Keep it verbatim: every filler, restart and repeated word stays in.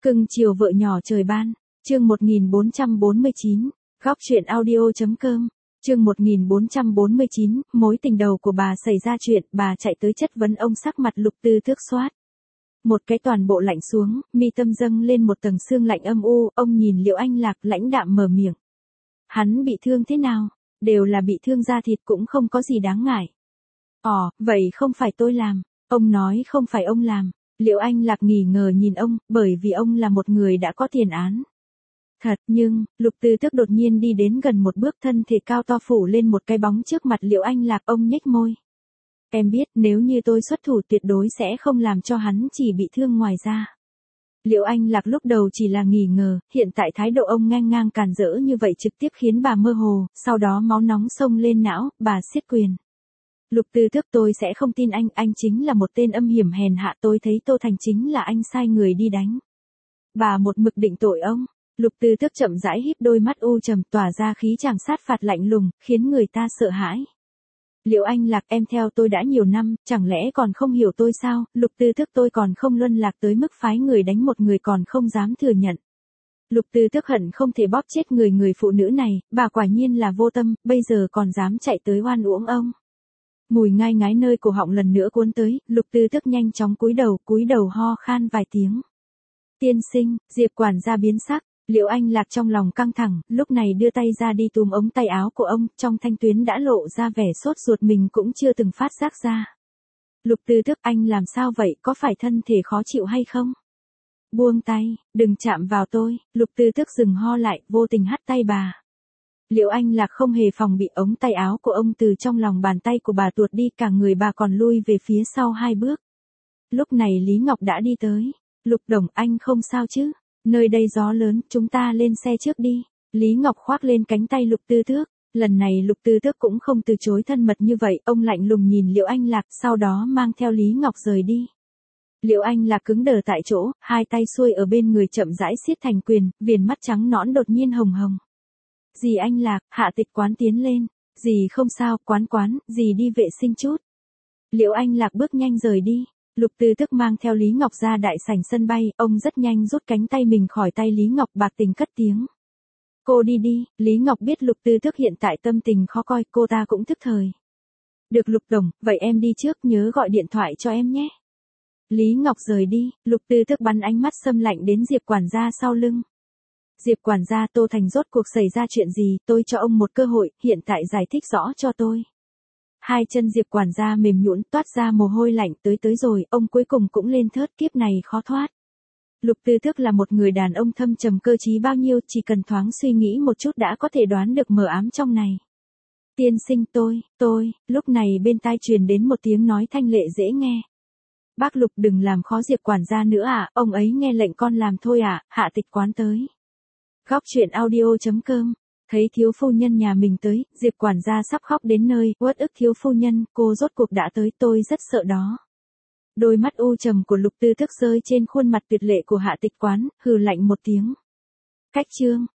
Cưng chiều vợ nhỏ trời ban, chương một nghìn bốn trăm bốn mươi chín, góc truyện audio.com, chương một nghìn bốn trăm bốn mươi chín, mối tình đầu của bà xảy ra chuyện, bà chạy tới chất vấn ông sắc mặt Lục Tư Tước xoát. Một cái toàn bộ lạnh xuống, mi tâm dâng lên một tầng sương lạnh âm u, ông nhìn Liễu Anh Lạc lãnh đạm mở miệng. Hắn bị thương thế nào? Đều là bị thương da thịt cũng không có gì đáng ngại. Ồ, vậy không phải tôi làm. Ông nói không phải ông làm. Liễu Anh Lạc nghi ngờ nhìn ông, bởi vì ông là một người đã có tiền án. Thật, nhưng, Lục Tư Tước đột nhiên đi đến gần một bước, thân thể cao to phủ lên một cái bóng trước mặt Liễu Anh Lạc, ông nhếch môi. Em biết nếu như tôi xuất thủ tuyệt đối sẽ không làm cho hắn chỉ bị thương ngoài ra. Liễu Anh Lạc lúc đầu chỉ là nghi ngờ, hiện tại thái độ ông ngang ngang càn rỡ như vậy trực tiếp khiến bà mơ hồ, sau đó máu nóng xông lên não, bà siết quyền. Lục Tư Tước, tôi sẽ không tin anh, anh chính là một tên âm hiểm hèn hạ, tôi thấy Tô Thành chính là anh sai người đi đánh. Bà một mực định tội ông. Lục Tư Tước chậm rãi híp đôi mắt u trầm, tỏa ra khí chàng sát phạt lạnh lùng, khiến người ta sợ hãi. Liễu Anh Lạc, em theo tôi đã nhiều năm, chẳng lẽ còn không hiểu tôi sao? Lục Tư Tước, tôi còn không luân lạc tới mức phái người đánh một người còn không dám thừa nhận. Lục Tư Tước hận không thể bóp chết người người phụ nữ này, bà quả nhiên là vô tâm, bây giờ còn dám chạy tới oan uổng ông. Mùi ngai ngái nơi cổ họng lần nữa cuốn tới, Lục Tư Tước nhanh chóng cúi đầu, cúi đầu ho khan vài tiếng. Tiên sinh, Diệp quản gia biến sắc. Liễu Anh Lạc trong lòng căng thẳng, lúc này đưa tay ra đi túm ống tay áo của ông, trong thanh tuyến đã lộ ra vẻ sốt ruột mình cũng chưa từng phát giác ra. Lục Tư Tước, anh làm sao vậy, có phải thân thể khó chịu hay không? Buông tay, đừng chạm vào tôi. Lục Tư Tước dừng ho lại, vô tình hắt tay bà. Liễu Anh Lạc không hề phòng bị, ống tay áo của ông từ trong lòng bàn tay của bà tuột đi, cả người bà còn lui về phía sau hai bước. Lúc này Lý Ngọc đã đi tới. Lục Đồng, anh không sao chứ? Nơi đây gió lớn, chúng ta lên xe trước đi. Lý Ngọc khoác lên cánh tay Lục Tư Tước. Lần này Lục Tư Tước cũng không từ chối thân mật như vậy, ông lạnh lùng nhìn Liễu Anh Lạc, sau đó mang theo Lý Ngọc rời đi. Liễu Anh Lạc cứng đờ tại chỗ, hai tay xuôi ở bên người chậm rãi siết thành quyền, viền mắt trắng nõn đột nhiên hồng hồng. Dì Anh Lạc, Hạ Tịch Quán tiến lên. Dì không sao, Quán Quán, dì đi vệ sinh chút. Liễu Anh Lạc bước nhanh rời đi. Lục Tư Tước mang theo Lý Ngọc ra đại sảnh sân bay, ông rất nhanh rút cánh tay mình khỏi tay Lý Ngọc, bạc tình cất tiếng. Cô đi đi. Lý Ngọc biết Lục Tư Tước hiện tại tâm tình khó coi, cô ta cũng thức thời. Được Lục Đồng, vậy em đi trước, nhớ gọi điện thoại cho em nhé. Lý Ngọc rời đi, Lục Tư Tước bắn ánh mắt xâm lạnh đến Diệp quản gia sau lưng. Diệp quản gia, Tô Thành rốt cuộc xảy ra chuyện gì, tôi cho ông một cơ hội, hiện tại giải thích rõ cho tôi. Hai chân Diệp quản gia mềm nhũn, toát ra mồ hôi lạnh, tới tới rồi, ông cuối cùng cũng lên thớt, kiếp này khó thoát. Lục Tư Tước là một người đàn ông thâm trầm cơ trí bao nhiêu, chỉ cần thoáng suy nghĩ một chút đã có thể đoán được mờ ám trong này. Tiên sinh, tôi, tôi, lúc này bên tai truyền đến một tiếng nói thanh lệ dễ nghe. Bác Lục, đừng làm khó Diệp quản gia nữa ạ, à, ông ấy nghe lệnh con làm thôi ạ, à, Hạ Tịch Quán tới. Góc truyện audio.com. Thấy thiếu phu nhân nhà mình tới, Diệp quản gia sắp khóc đến nơi, uất ức thiếu phu nhân, cô rốt cuộc đã tới, tôi rất sợ đó. Đôi mắt u trầm của Lục Tư Tước rơi trên khuôn mặt tuyệt lệ của Hạ Tịch Quán, hừ lạnh một tiếng. Cách chương.